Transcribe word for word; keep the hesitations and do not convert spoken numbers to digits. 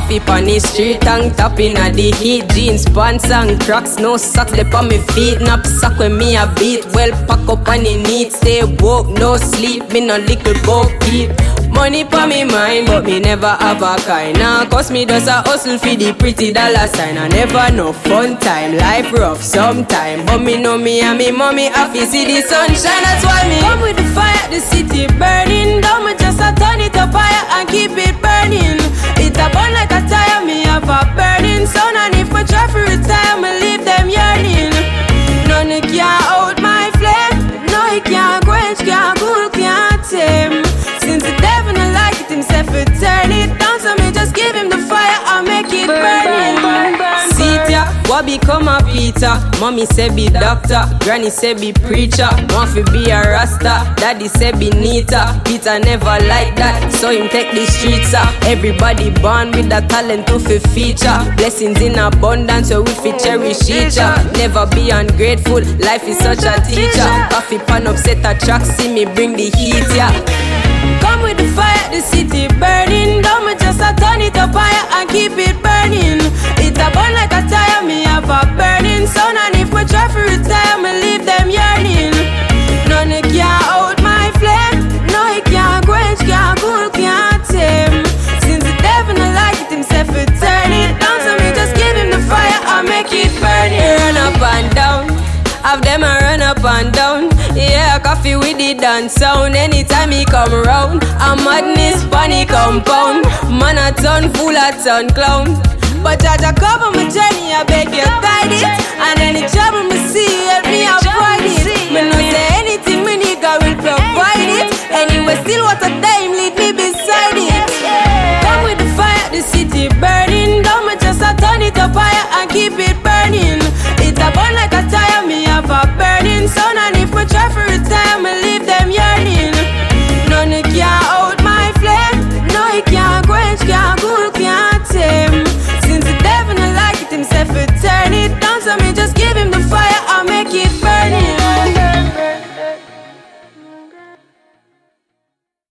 Coffee on the street, tongue tapping at the heat. Jeans, pants and cracks, no socks left on me feet. Knapsack when me a beat, well pack up on the neat. Stay woke, no sleep, me no little boat keep. Money pa me mind, but me never have a kind. Nah, cause me does a hustle for the pretty dollar sign. I never no fun time, life rough sometime. But me know me and me mommy happy see the sunshine. That's why me come with the fire, the city burning down. Me just a turn it up higher and keep it burning. It a burn like a tire, me have a burning sun. And if me try to retire, me leave them yearning. None can out my flame, no it can't quench, can't cool, can't tame. Since the devil don't like it himself, he turn it down. So me just give him the fire and make it burning. See ya, what become a Peter? Mommy say be doctor, granny say be preacher. Want fi be a rasta, daddy say be neater. Peter never like that, so him take the streets up. Everybody born with a talent to fi feature. Blessings in abundance, so we fi cherish each other. Never be ungrateful, life is such a teacher. Coffee pan upset a track, see me bring the heat, yeah. Come with the fire, the city burning down. Me just a turn it up higher and keep it burning. It a burn like a tire, me have a burning sun. And if me try to retire, me leave them yearning. None can out my flame, no it can't quench, can't cool, can't tame. Since the devil don't like it himself, he turn it down. So me just give him the fire and make it burning. Run up and down, have them a run up and down. Yeah, coffee with the dance sound. Anytime he come round, a madness panic compound. Man a ton full a ton clown. But judge a cover my journey, I beg you guide it. And any trouble me see, help me avoid it. Me no say